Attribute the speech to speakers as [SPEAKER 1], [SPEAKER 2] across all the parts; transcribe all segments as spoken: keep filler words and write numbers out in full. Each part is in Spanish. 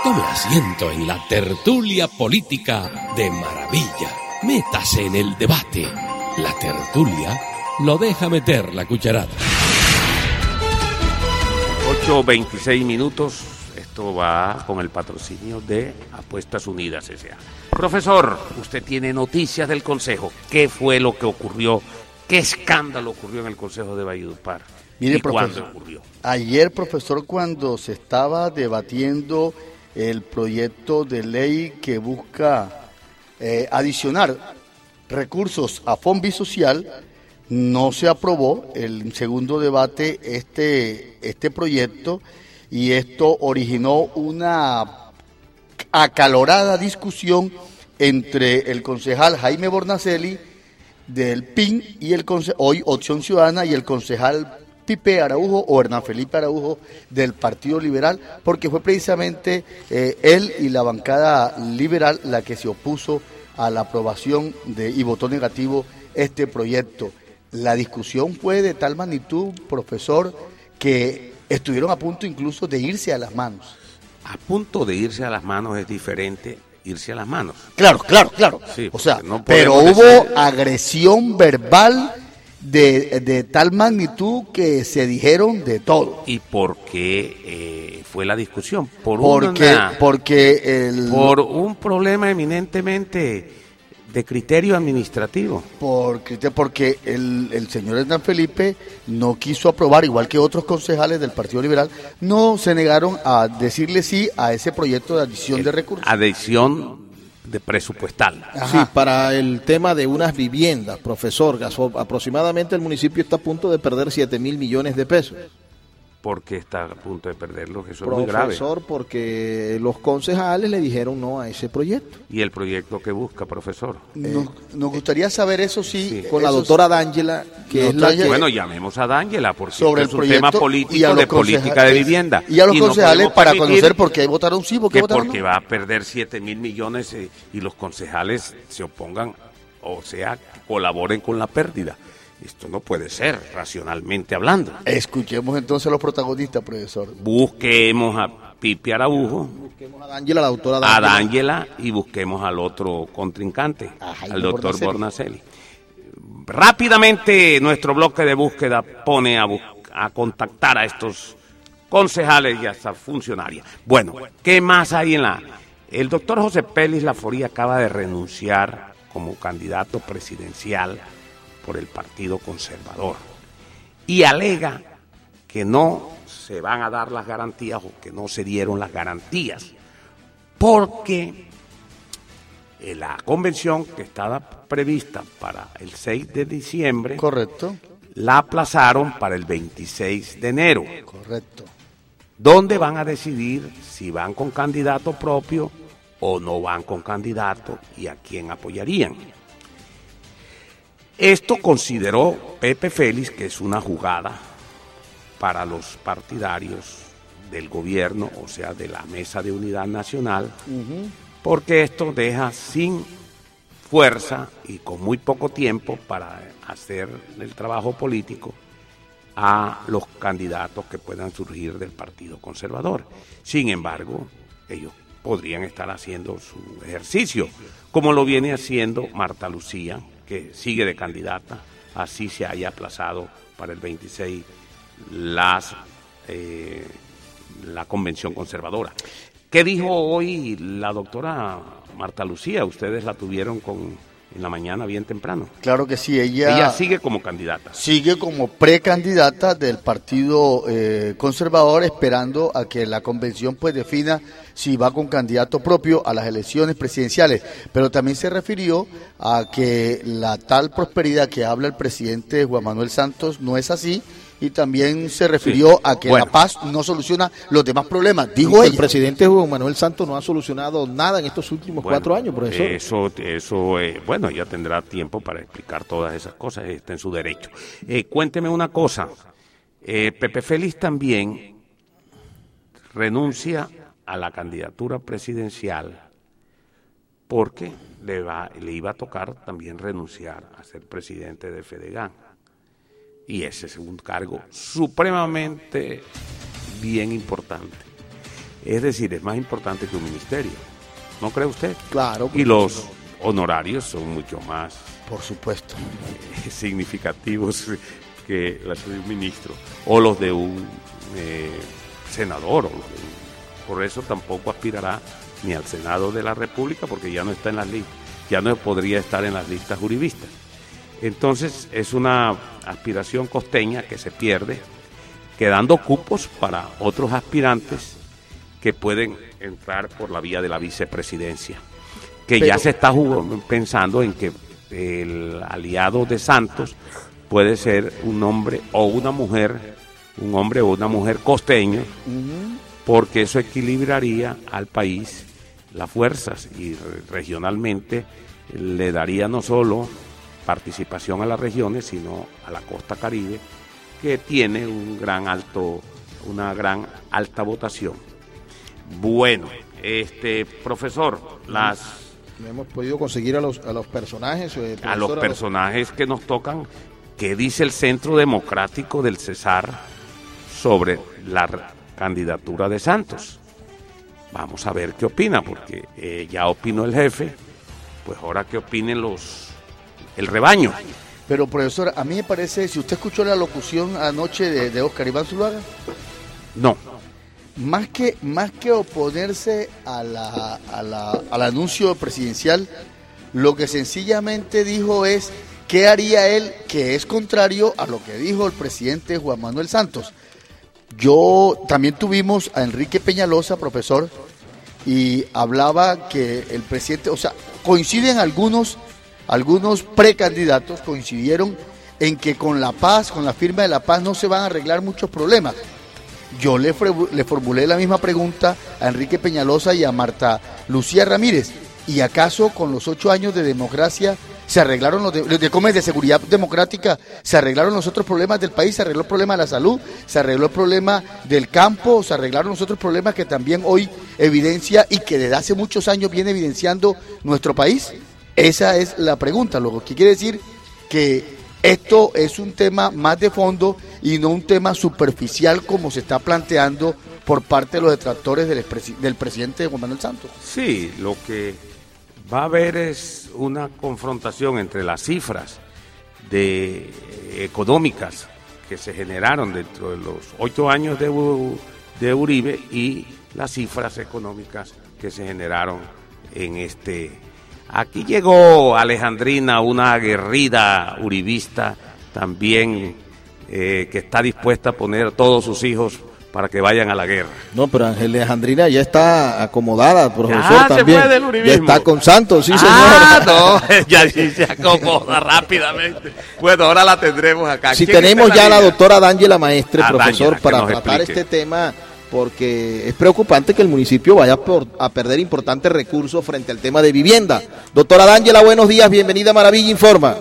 [SPEAKER 1] Tome asiento en la tertulia política de Maravilla. Métase en el debate. La tertulia lo deja meter la cucharada.
[SPEAKER 2] ocho veintiséis minutos. Esto va con el patrocinio de Apuestas Unidas S A Profesor, usted tiene noticias del Consejo. ¿Qué fue lo que ocurrió? ¿Qué escándalo ocurrió en el Consejo de Valledupar?
[SPEAKER 3] Mire,
[SPEAKER 2] ¿Y
[SPEAKER 3] profesor,
[SPEAKER 2] cuándo ocurrió?
[SPEAKER 3] Ayer, profesor, cuando se estaba debatiendo el proyecto de ley que busca eh, adicionar recursos a Fonbi Social, no se aprobó el segundo debate este, este proyecto, y esto originó una acalorada discusión entre el concejal Jaime Bornacelli del P I N y el conce- hoy Opción Ciudadana, y el concejal Pipe Araujo o Hernán Felipe Araujo del Partido Liberal, porque fue precisamente eh, él y la bancada liberal la que se opuso a la aprobación de, y votó negativo este proyecto. La discusión fue de tal magnitud, profesor, que estuvieron a punto incluso de irse a las manos.
[SPEAKER 2] A punto de irse a las manos es diferente irse a las manos.
[SPEAKER 3] Claro, claro, claro.
[SPEAKER 2] Sí,
[SPEAKER 3] o sea,
[SPEAKER 2] no
[SPEAKER 3] pero
[SPEAKER 2] podemos
[SPEAKER 3] hubo
[SPEAKER 2] decir...
[SPEAKER 3] agresión verbal de, de tal magnitud que se dijeron de todo.
[SPEAKER 2] ¿Y por qué eh, fue la discusión? Por
[SPEAKER 3] Porque,
[SPEAKER 2] una,
[SPEAKER 3] porque el...
[SPEAKER 2] por un problema eminentemente de criterio administrativo.
[SPEAKER 3] Porque, porque el, el señor Hernán Felipe no quiso aprobar, igual que otros concejales del Partido Liberal, no se negaron a decirle sí a ese proyecto de adición de recursos.
[SPEAKER 2] Adhesión de presupuestal.
[SPEAKER 3] Ajá.
[SPEAKER 4] Sí, para el tema de unas viviendas, profesor Gasol, aproximadamente el municipio está a punto de perder siete mil millones de pesos.
[SPEAKER 2] ¿Por qué está a punto de perderlo? Eso es muy grave.
[SPEAKER 4] Profesor, porque los concejales le dijeron no a ese proyecto.
[SPEAKER 2] ¿Y el proyecto que busca, profesor?
[SPEAKER 3] Nos, nos gustaría saber eso sí,
[SPEAKER 2] Sí.
[SPEAKER 4] Con la
[SPEAKER 3] eso
[SPEAKER 4] doctora D'Angela, que es la
[SPEAKER 3] Doctora
[SPEAKER 4] que...
[SPEAKER 2] Bueno, llamemos a D'Angela, porque
[SPEAKER 3] sobre
[SPEAKER 2] este
[SPEAKER 3] el
[SPEAKER 2] es un tema
[SPEAKER 3] proyecto
[SPEAKER 2] político
[SPEAKER 3] y a los
[SPEAKER 2] de política
[SPEAKER 3] concejales-
[SPEAKER 2] de vivienda.
[SPEAKER 3] y a los
[SPEAKER 2] no
[SPEAKER 3] concejales
[SPEAKER 2] podemos
[SPEAKER 3] para
[SPEAKER 2] permitir
[SPEAKER 3] conocer por qué votaron sí, por qué
[SPEAKER 2] que
[SPEAKER 3] votaron
[SPEAKER 2] porque
[SPEAKER 3] no.
[SPEAKER 2] va a perder siete mil millones eh, y los concejales se opongan, o sea, que colaboren con la pérdida. Esto no puede ser, racionalmente hablando.
[SPEAKER 3] Escuchemos entonces a los protagonistas, profesor.
[SPEAKER 2] Busquemos a Pipe Araujo,
[SPEAKER 4] Busquemos a D'Angela, la doctora
[SPEAKER 2] a
[SPEAKER 4] D'Angela.
[SPEAKER 2] D'Angela y busquemos al otro contrincante,
[SPEAKER 3] A Jaime
[SPEAKER 2] al doctor
[SPEAKER 3] Bornacelli.
[SPEAKER 2] Bornacelli. Rápidamente nuestro bloque de búsqueda pone a, bus- a contactar a estos concejales y hasta funcionarias. Bueno, ¿qué más hay en la...? El doctor José Pelis Laforía acaba de renunciar como candidato presidencial por el Partido Conservador y alega que no se van a dar las garantías o que no se dieron las garantías porque la convención que estaba prevista para el seis de diciembre
[SPEAKER 3] Correcto,
[SPEAKER 2] la aplazaron para el veintiséis de enero,
[SPEAKER 3] correcto.
[SPEAKER 2] donde van a decidir si van con candidato propio o no van con candidato y a quién apoyarían. Esto consideró Pepe Félix que es una jugada para los partidarios del gobierno, o sea, de la Mesa de Unidad Nacional, uh-huh. porque esto deja sin fuerza y con muy poco tiempo para hacer el trabajo político a los candidatos que puedan surgir del Partido Conservador. Sin embargo, ellos podrían estar haciendo su ejercicio, como lo viene haciendo Marta Lucía, que sigue de candidata, así se haya aplazado para el veintiséis las, eh, la convención conservadora. ¿Qué dijo hoy la doctora Marta Lucía? Ustedes la tuvieron con, en la mañana bien temprano.
[SPEAKER 3] Claro que sí, ella,
[SPEAKER 2] ella sigue como candidata.
[SPEAKER 3] Sigue como precandidata del Partido eh, Conservador, esperando a que la convención pues defina si va con candidato propio a las elecciones presidenciales. Pero también se refirió a que la tal prosperidad que habla el presidente Juan Manuel Santos no es así, y también se refirió sí. a que bueno. la paz no soluciona los demás problemas, dijo ella.
[SPEAKER 4] El presidente Juan Manuel Santos no ha solucionado nada en estos últimos bueno, cuatro años, profesor.
[SPEAKER 2] Eso, eso eh, bueno, ella tendrá tiempo para explicar todas esas cosas, está en su derecho. Eh, cuénteme una cosa, eh, Pepe Félix también renuncia a la candidatura presidencial porque le, va, le iba a tocar también renunciar a ser presidente de FEDEGAN. Y ese es un cargo supremamente bien importante. Es decir, es más importante que un ministerio, ¿no cree usted?
[SPEAKER 4] Claro.
[SPEAKER 2] Y los honorarios son mucho más,
[SPEAKER 3] por supuesto,
[SPEAKER 2] eh, significativos que los de un ministro o los de un eh, senador. O los de un, por eso tampoco aspirará ni al Senado de la República, porque ya no está en las listas, ya no podría estar en las listas uribistas. Entonces es una aspiración costeña que se pierde, quedando cupos para otros aspirantes que pueden entrar por la vía de la vicepresidencia, que Pero, ya se está jugando, pensando en que el aliado de Santos puede ser un hombre o una mujer, un hombre o una mujer costeño, uh-huh. porque eso equilibraría al país las fuerzas y regionalmente le daría no solo participación a las regiones, sino a la costa caribe, que tiene un gran alto, una gran alta votación. Bueno, este profesor, las
[SPEAKER 4] no hemos podido conseguir a los a los personajes eh,
[SPEAKER 2] a los personajes a los... que nos tocan. ¿Qué dice el Centro Democrático del Cesar sobre la candidatura de Santos? Vamos a ver qué opina, porque eh, ya opinó el jefe, pues ahora qué opinen los el rebaño.
[SPEAKER 3] Pero profesor, a mí me parece, si usted escuchó la locución anoche de, de Oscar Iván Zuluaga,
[SPEAKER 2] no.
[SPEAKER 3] Más que, más que oponerse a la, a la, al anuncio presidencial, lo que sencillamente dijo es qué haría él, que es contrario a lo que dijo el presidente Juan Manuel Santos. Yo también tuvimos a Enrique Peñalosa, profesor, y hablaba que el presidente, o sea, coinciden algunos, algunos precandidatos, coincidieron en que con la paz, con la firma de la paz no se van a arreglar muchos problemas. Yo le, le formulé la misma pregunta a Enrique Peñalosa y a Marta Lucía Ramírez. ¿Y acaso con los ocho años de democracia se arreglaron los de, de, de, de seguridad democrática, se arreglaron los otros problemas del país, se arregló el problema de la salud, se arregló el problema del campo, se arreglaron los otros problemas que también hoy evidencia y que desde hace muchos años viene evidenciando nuestro país? Esa es la pregunta, lo que quiere decir que esto es un tema más de fondo y no un tema superficial como se está planteando por parte de los detractores del, del presidente Juan Manuel Santos.
[SPEAKER 2] Sí, lo que va a haber es una confrontación entre las cifras de, económicas que se generaron dentro de los ocho años de, de Uribe y las cifras económicas que se generaron en este. Aquí llegó Alejandrina, una aguerrida uribista también eh, que está dispuesta a poner a todos sus hijos para que vayan a la guerra.
[SPEAKER 4] No, pero Alejandrina ya está acomodada, profesor,
[SPEAKER 2] ya
[SPEAKER 4] también.
[SPEAKER 2] Se fue del uribismo.
[SPEAKER 4] Ya está con Santos, sí,
[SPEAKER 2] ah,
[SPEAKER 4] señor.
[SPEAKER 2] no, ya se acomoda rápidamente. Bueno, ahora la tendremos acá.
[SPEAKER 4] Si tenemos ya a la doctora D'Angela Maestre,
[SPEAKER 2] ah,
[SPEAKER 4] profesor,
[SPEAKER 2] D'Angela,
[SPEAKER 4] para tratar
[SPEAKER 2] explique.
[SPEAKER 4] este tema, porque es preocupante que el municipio vaya por, a perder importantes recursos frente al tema de vivienda. Doctora D'Angela, buenos días, bienvenida a Maravilla Informa.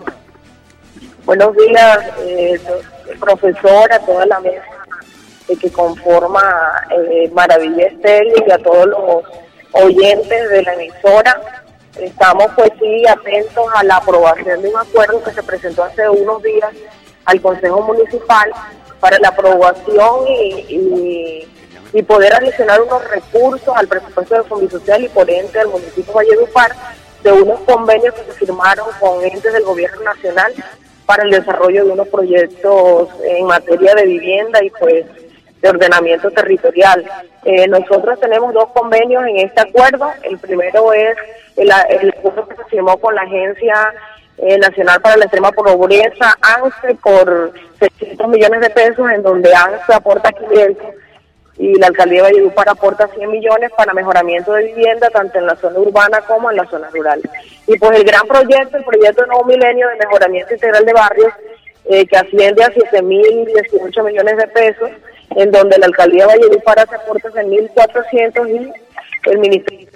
[SPEAKER 5] Buenos días, eh, profesor, a toda la mesa eh, que conforma eh, Maravilla Estéreo y a todos los oyentes de la emisora. Estamos pues sí atentos a la aprobación de un acuerdo que se presentó hace unos días al Consejo Municipal para la aprobación y, y y poder adicionar unos recursos al presupuesto de Fondisocial y por ende del municipio de Valledupar de unos convenios que se firmaron con entes del gobierno nacional para el desarrollo de unos proyectos en materia de vivienda y pues de ordenamiento territorial. Eh, nosotros tenemos dos convenios en este acuerdo. El primero es el, el acuerdo que se firmó con la Agencia eh, Nacional para la Extrema Pobreza, ANSE, por seiscientos millones de pesos, en donde ANSE aporta quinientos y la alcaldía de Valledupar aporta cien millones para mejoramiento de vivienda tanto en la zona urbana como en la zona rural. Y pues el gran proyecto, el proyecto Nuevo Milenio de mejoramiento integral de barrios, eh, que asciende a siete mil dieciocho millones de pesos, en donde la alcaldía de Valledupar hace aportes de mil cuatrocientos y el ministerio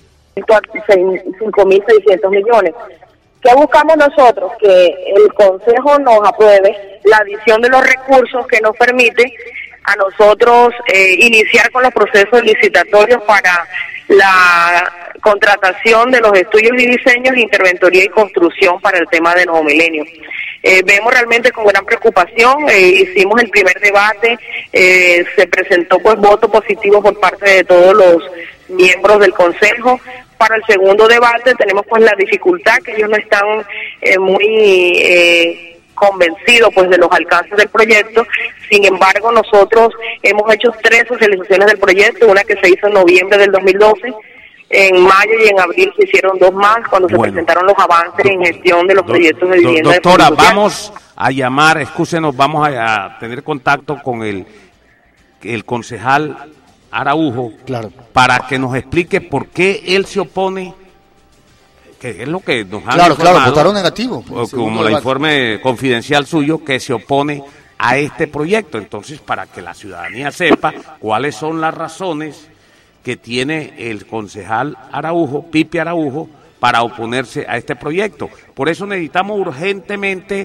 [SPEAKER 5] cinco mil seiscientos millones. ¿Qué buscamos nosotros? Que el Consejo nos apruebe la adición de los recursos que nos permite a nosotros eh, iniciar con los procesos licitatorios para la contratación de los estudios y diseños, interventoría y construcción para el tema de Nuevo Milenio. eh, vemos realmente con gran preocupación. Eh, hicimos el primer debate, eh, se presentó pues voto positivo por parte de todos los miembros del Consejo. Para el segundo debate tenemos pues la dificultad que ellos no están eh, muy eh, convencidos pues de los alcances del proyecto. Sin embargo, nosotros hemos hecho tres socializaciones del proyecto, una que se hizo en noviembre del dos mil doce, en mayo y en abril se hicieron dos más cuando se bueno, presentaron los avances en gestión de los do, proyectos de vivienda.
[SPEAKER 2] Do, doctora, de vamos a llamar, excúsenos, vamos a, a tener contacto con el, el concejal Araujo, claro, para que nos explique por qué él se opone, que es lo que nos han
[SPEAKER 3] Claro,
[SPEAKER 2] informado,
[SPEAKER 3] claro, votaron negativo.
[SPEAKER 2] Como el informe confidencial suyo, que se opone a este proyecto. Entonces, para que la ciudadanía sepa cuáles son las razones que tiene el concejal Araujo, Pipe Araujo, para oponerse a este proyecto. Por eso necesitamos urgentemente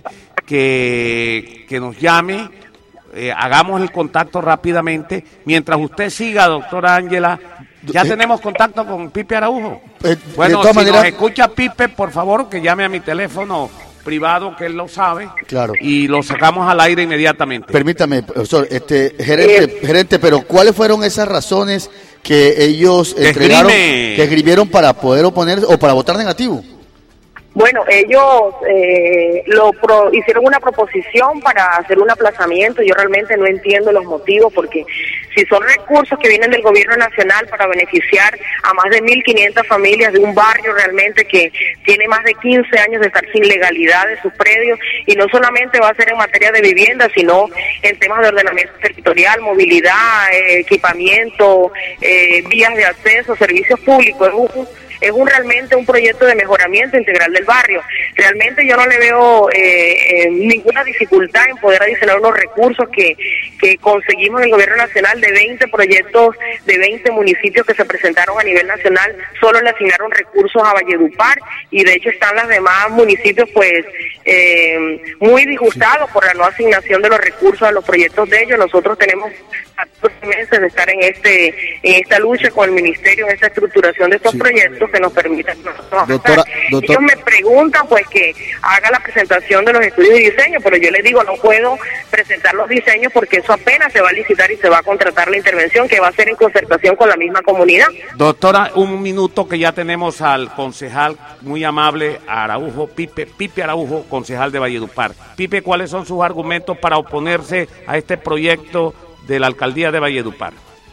[SPEAKER 2] que, que nos llame. Eh, hagamos el contacto rápidamente. Mientras usted siga, doctora Ángela, ya eh, tenemos contacto con Pipe Araujo. Eh, bueno, si manera... nos escucha Pipe, por favor, que llame a mi teléfono privado, que él lo sabe, claro, y lo sacamos al aire inmediatamente.
[SPEAKER 3] Permítame, profesor, este gerente, eh, gerente, pero ¿cuáles fueron esas razones que ellos que entregaron, esgrime. que escribieron para poder oponerse o para votar negativo?
[SPEAKER 5] Bueno, ellos eh, lo pro, hicieron una proposición para hacer un aplazamiento. Yo realmente no entiendo los motivos, porque si son recursos que vienen del gobierno nacional para beneficiar a más de mil quinientas familias de un barrio realmente que tiene más de quince años de estar sin legalidad de sus predios, y no solamente va a ser en materia de vivienda, sino en temas de ordenamiento territorial, movilidad, eh, equipamiento, eh, vías de acceso, servicios públicos. Es un, es un realmente un proyecto de mejoramiento integral del barrio. Realmente yo no le veo eh, eh, ninguna dificultad en poder adicionar unos recursos que, que conseguimos en el gobierno nacional de veinte proyectos de veinte municipios que se presentaron a nivel nacional. Solo le asignaron recursos a Valledupar, y de hecho están los demás municipios pues eh, muy disgustados por la no asignación de los recursos a los proyectos de ellos. Nosotros tenemos catorce meses de estar en este en esta lucha con el ministerio, en esta estructuración de estos sí. proyectos que nos permitan nosotros
[SPEAKER 3] doctora, doctora.
[SPEAKER 5] Ellos me preguntan pues que haga la presentación de los estudios de diseño, pero yo les digo, no puedo presentar los diseños porque eso apenas se va a licitar y se va a contratar la intervención, que va a ser en concertación con la misma comunidad.
[SPEAKER 2] Doctora, un minuto, que ya tenemos al concejal muy amable Araujo, Pipe, Pipe Araujo, concejal de Valledupar. Pipe, ¿cuáles son sus argumentos para oponerse a este proyecto de la alcaldía de Valledupar?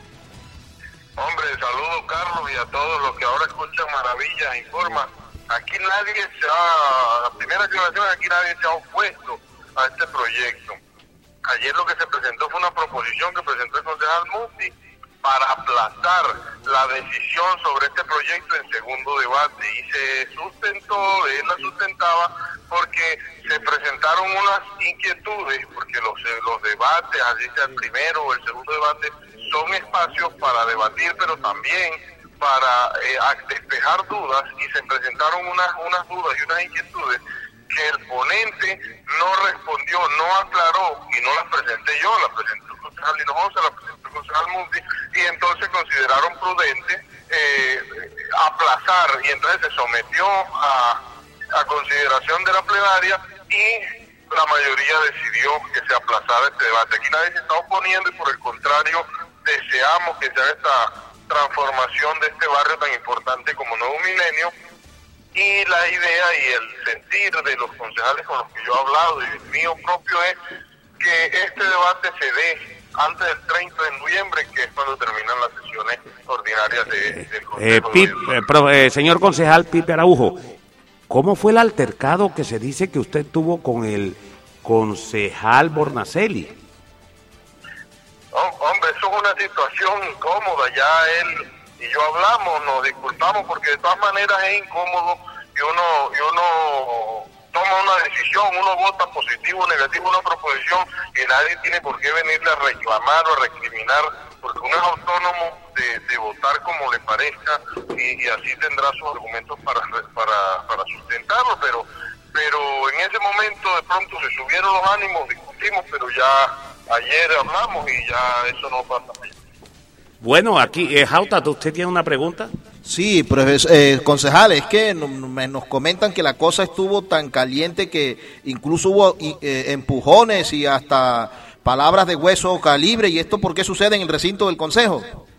[SPEAKER 6] Hombre, saludos Carlos y a todos los que ahora escuchan Maravillas Informa. Aquí nadie se ha, la primera aclaración, aquí nadie se ha opuesto a este proyecto. Ayer lo que se presentó fue una proposición que presentó el concejal Muti para aplazar la decisión sobre este proyecto en segundo debate, y se sustentó, él la sustentaba porque se presentaron unas inquietudes, porque los, los debates, así sea el primero o el segundo debate, son espacios para debatir, pero también para eh, despejar dudas, y se presentaron unas, unas dudas y unas inquietudes que el ponente no respondió, no aclaró, y no las presenté yo, las presentó el concejal Hinojosa, las presentó el concejal Muti, y entonces consideraron prudente eh, aplazar, y entonces se sometió a, a consideración de la plenaria, y la mayoría decidió que se aplazara este debate. Aquí nadie se está oponiendo, y por el contrario, deseamos que se haga esta transformación de este barrio tan importante como Nuevo Milenio, y la idea y el sentir de los concejales con los que yo he hablado y el mío propio es que este debate se dé antes del treinta de noviembre, que es cuando terminan las sesiones ordinarias de, del Consejo.
[SPEAKER 2] Eh, Pip, eh, pro, eh, señor concejal Pipe Araujo, ¿cómo fue el altercado que se dice que usted tuvo con el concejal Bornacelli?
[SPEAKER 6] Oh, hombre, eso es una situación incómoda. Ya él y yo hablamos, nos disculpamos, porque de todas maneras es incómodo que uno, que uno toma una decisión, uno vota positivo o negativo una proposición, y nadie tiene por qué venirle a reclamar o a recriminar, porque uno es autónomo de, de votar como le parezca, y, y así tendrá sus argumentos para, para, para sustentarlo, pero, pero en ese momento de pronto se subieron los ánimos, discutimos, pero ya ayer hablamos y ya eso no pasa.
[SPEAKER 2] Bueno, aquí, eh, Jauta, ¿usted tiene una pregunta?
[SPEAKER 4] Sí, profesor, eh, concejal, es que no, nos comentan que la cosa estuvo tan caliente que incluso hubo eh, empujones y hasta palabras de hueso calibre. ¿Y esto por qué sucede en el recinto del Consejo?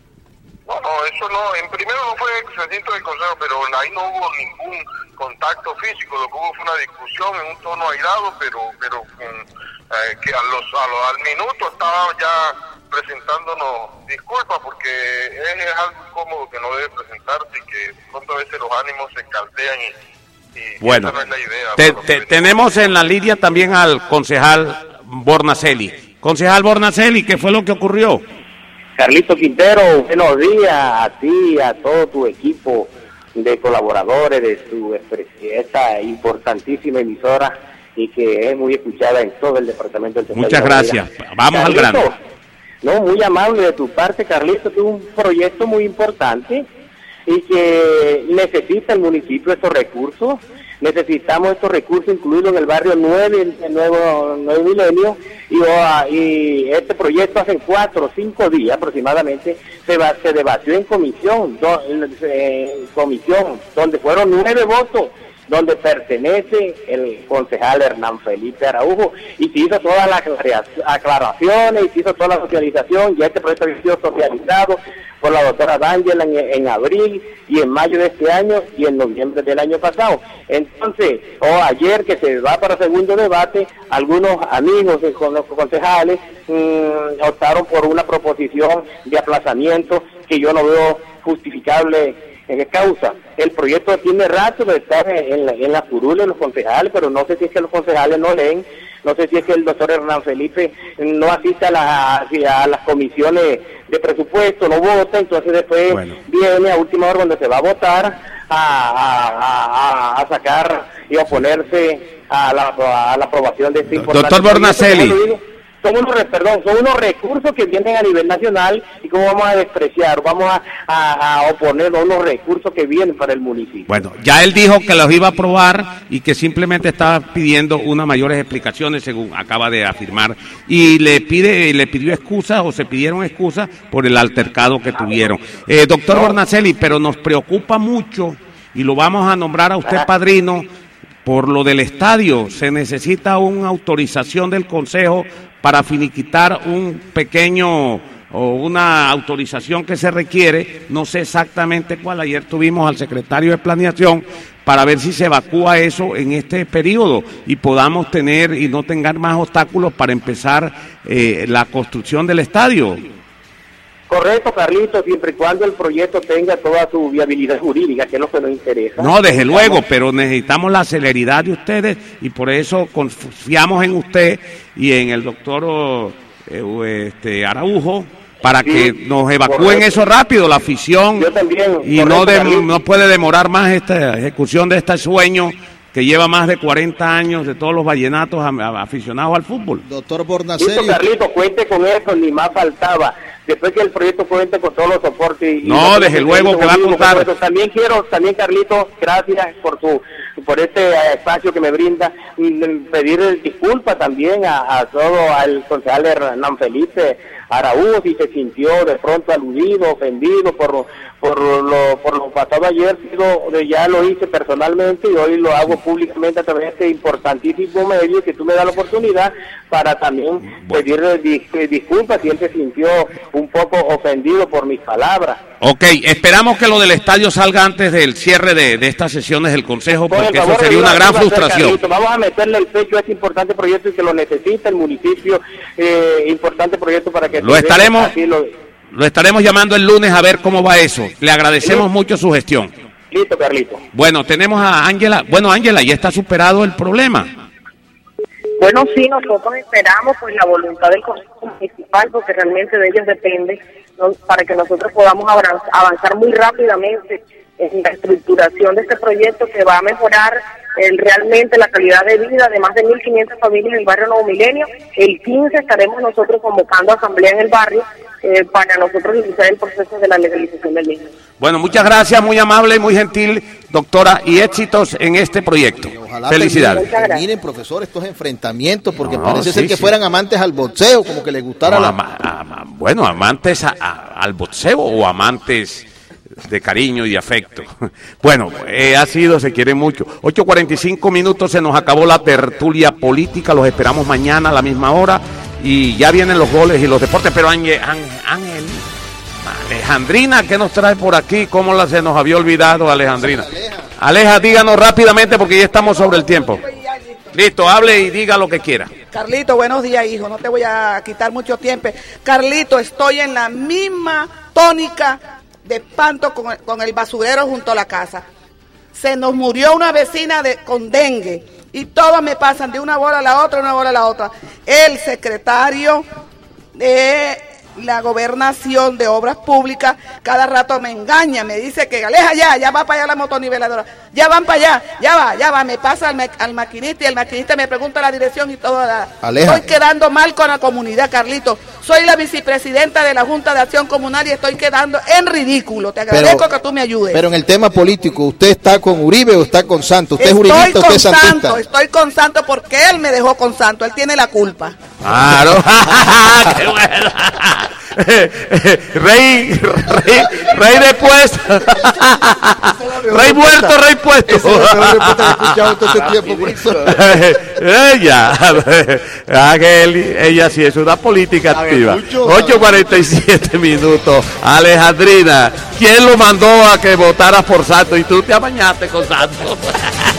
[SPEAKER 6] No, no, eso no, en primero no fue el recinto del Consejo, pero ahí no hubo ningún contacto físico, lo que hubo fue una discusión en un tono airado, pero pero con, eh, que a los, a los al minuto estaba ya presentándonos disculpas, porque es, es algo incómodo que no debe presentarse y que pronto a veces los ánimos se caldean y, y
[SPEAKER 2] bueno,
[SPEAKER 6] esa no es la idea.
[SPEAKER 2] te, te, tenemos en la línea también al concejal Bornacelli. Concejal Bornacelli, ¿qué fue lo que ocurrió?
[SPEAKER 7] Carlito Quintero, buenos días a ti, a todo tu equipo de colaboradores de su esta importantísima emisora y que es muy escuchada en todo el departamento del
[SPEAKER 2] Muchas gracias. Vamos Carlito, al grano.
[SPEAKER 7] No, muy amable de tu parte, Carlito, que es un proyecto muy importante y que necesita el municipio estos recursos. Necesitamos estos recursos incluidos en el barrio nueve, el nuevo, nuevo milenio, y, oh, y este proyecto hace cuatro o cinco días aproximadamente se, va, se debatió en comisión, do, eh, comisión, donde fueron nueve votos, donde pertenece el concejal Hernán Felipe Araujo, y se hizo todas las aclaraciones, y se hizo toda la socialización, ya este proyecto había sido socializado por la doctora D'Angela en, en abril y en mayo de este año y en noviembre del año pasado. Entonces, o oh, ayer que se va para segundo debate, algunos amigos de con los concejales mmm, optaron por una proposición de aplazamiento que yo no veo justificable. ¿En qué causa? El proyecto tiene rato de estar en la, en la curula de los concejales, pero no sé si es que los concejales no leen, no sé si es que el doctor Hernán Felipe no asiste a, la, a las comisiones de presupuesto, no vota, entonces después bueno. viene a última hora cuando se va a votar a, a, a, a sacar y oponerse a la, a la aprobación de este importante
[SPEAKER 2] doctor Bornacelli.
[SPEAKER 7] Son unos, perdón, son unos recursos que vienen a nivel nacional y cómo vamos a despreciar, vamos a, a, a oponer a unos recursos que vienen para el municipio.
[SPEAKER 2] Bueno, ya él dijo que los iba a aprobar y que simplemente estaba pidiendo unas mayores explicaciones, según acaba de afirmar, y le pide, le pidió excusas o se pidieron excusas por el altercado que tuvieron. Eh, doctor Bornacelli, pero nos preocupa mucho y lo vamos a nombrar a usted padrino por lo del estadio. Se necesita una autorización del Consejo para finiquitar un pequeño o una autorización que se requiere, no sé exactamente cuál. Ayer tuvimos al secretario de Planeación para ver si se evacúa eso en este periodo y podamos tener y no tengan más obstáculos para empezar eh, la construcción del estadio.
[SPEAKER 7] Correcto, Carlitos, siempre y cuando el proyecto tenga toda su viabilidad jurídica, que es lo que nos interesa.
[SPEAKER 2] No, desde luego, pero necesitamos la celeridad de ustedes y por eso confiamos en usted y en el doctor eh, este, Araujo para sí, que nos evacúen correcto. Eso rápido, la afición.
[SPEAKER 7] Yo también.
[SPEAKER 2] Y correcto, no, de, no puede demorar más esta ejecución de este sueño que lleva más de cuarenta años de todos los vallenatos aficionados al fútbol.
[SPEAKER 4] Doctor Bornacelli.
[SPEAKER 7] Listo, Carlito, cuente con eso, ni más faltaba. Después que el proyecto cuente con todos los soportes. Y
[SPEAKER 2] no, desde luego que va a contar.
[SPEAKER 7] También quiero, también Carlito, gracias por su, por este espacio que me brinda, pedir disculpas también a, a todo al concejal Hernán Felipe Araújo, si se sintió de pronto aludido, ofendido por, por lo por lo pasado ayer. Ya lo hice personalmente y hoy lo hago públicamente a través de este importantísimo medio que tú me das la oportunidad para también bueno. pedir dis, disculpas si él se sintió un poco ofendido por mis palabras.
[SPEAKER 2] Ok, esperamos que lo del estadio salga antes del cierre de, de estas sesiones del Consejo, porque eso sería una gran frustración.
[SPEAKER 7] Vamos a meterle el pecho a este importante proyecto y que lo necesita el municipio, eh, importante proyecto para que...
[SPEAKER 2] Lo estaremos, lo... lo estaremos llamando el lunes a ver cómo va eso. Le agradecemos ¿Sí? mucho su gestión.
[SPEAKER 7] Listo, Carlito.
[SPEAKER 2] Bueno, tenemos a Ángela. Bueno, Ángela, ya está superado el problema.
[SPEAKER 5] Bueno, sí, nosotros esperamos pues la voluntad del Consejo Municipal, porque realmente de ellos depende, ¿no? Para que nosotros podamos avanzar muy rápidamente en la estructuración de este proyecto que va a mejorar el, realmente la calidad de vida de más de mil quinientas familias en el barrio Nuevo Milenio. El quince estaremos nosotros convocando asamblea en el barrio eh, para nosotros iniciar el proceso de la legalización del mismo.
[SPEAKER 2] Bueno, muchas gracias, muy amable y muy gentil, doctora, y éxitos en este proyecto. Ojalá felicidades.
[SPEAKER 4] Miren, profesor, estos enfrentamientos, porque no, parece sí, ser que sí. fueran amantes al boxeo, como que les gustara
[SPEAKER 2] no,
[SPEAKER 4] la...
[SPEAKER 2] Ama, ama, bueno, amantes a, a, al boxeo o amantes de cariño y de afecto. Bueno, eh, ha sido, se quiere mucho. ocho cuarenta y cinco minutos, se nos acabó la tertulia política, los esperamos mañana a la misma hora y ya vienen los goles y los deportes, pero Ángel, Ángel Alejandrina, ¿qué nos trae por aquí? ¿Cómo la se nos había olvidado, Alejandrina? Aleja, díganos rápidamente porque ya estamos sobre el tiempo. Listo, hable y diga lo que quiera.
[SPEAKER 8] Carlito, buenos días, hijo, no te voy a quitar mucho tiempo. Carlito, estoy en la misma tónica de espanto con el, con el basurero junto a la casa. Se nos murió una vecina de, con dengue y todos me pasan de una bola a la otra, una bola a la otra. El secretario de la gobernación de obras públicas cada rato me engaña, me dice que aleja ya, ya va para allá la motoniveladora, ya van para allá, ya va, ya va, me pasa al, me, al maquinista y el maquinista me pregunta la dirección y todo. La, estoy quedando mal con la comunidad, Carlito. Soy la vicepresidenta de la Junta de Acción Comunal y estoy quedando en ridículo. Te agradezco pero, que tú me ayudes.
[SPEAKER 4] Pero en el tema político, ¿usted está con Uribe o está con Santos? ¿Usted
[SPEAKER 8] estoy
[SPEAKER 4] es uribista o usted es santista?
[SPEAKER 8] Santo, estoy con Santos porque él me dejó con Santos, él tiene la culpa.
[SPEAKER 2] Claro, qué bueno. Rey, rey, rey de puesto. Rey muerto, rey puesto. Ella, Ángel, ella sí es una política activa. ocho cuarenta y siete minutos. Alejandrina, ¿quién lo mandó a que votara por Santos? Y tú te amañaste con Santos.